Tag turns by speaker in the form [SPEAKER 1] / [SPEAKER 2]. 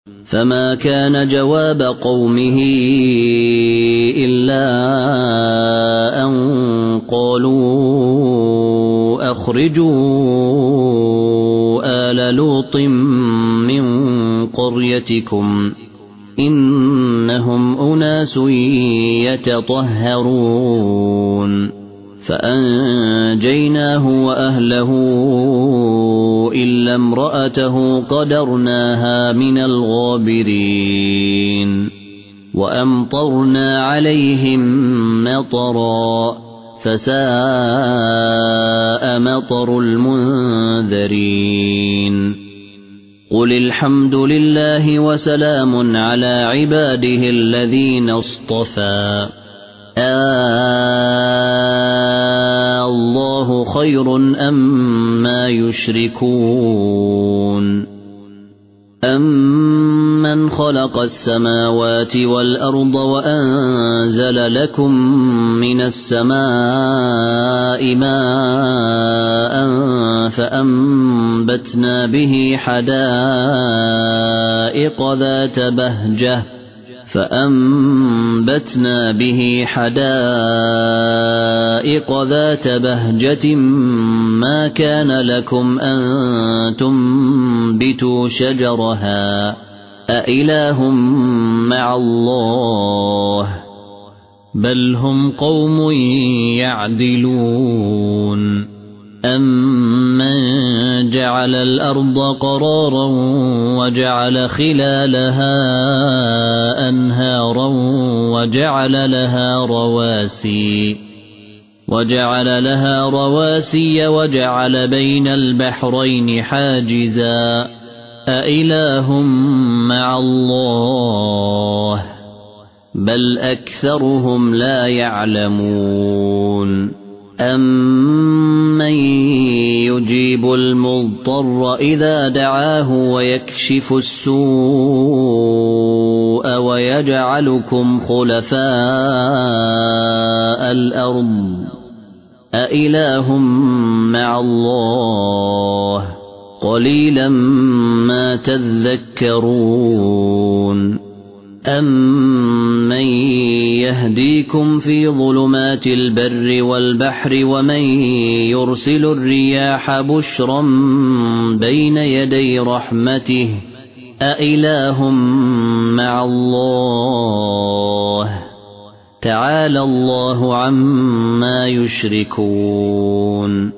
[SPEAKER 1] فما كان جواب قومه إلا أن قالوا أخرجوا آل لوط من قريتكم إنهم أناس يتطهرون فأنجيناه وأهله إلا امرأته قدرناها من الغابرين وأمطرنا عليهم مطرا فساء مطر المنذرين قل الحمد لله وسلام على عباده الذين اصطفى الله خير أما يشركون أمن خلق السماوات والأرض وأنزل لكم من السماء ماء فأنبتنا به حدائق ذات بهجة ما كان لكم أن تنبتوا شجرها أإله مع الله بل هم قوم يعدلون أمن جعل الأرض قرارا وجعل خلالها أنهارا وجعل لها رواسي وجعل بين البحرين حاجزا أإله مع الله بل أكثرهم لا يعلمون أمن يجيب المضطر إذا دعاه ويكشف السوء ويجعلكم خلفاء الأرض أإله مع الله قليلا ما تذكرون أمن يهديكم في ظلمات البر والبحر ومن يرسل الرياح بشرا بين يدي رحمته أإله مع الله تعالى الله عما يشركون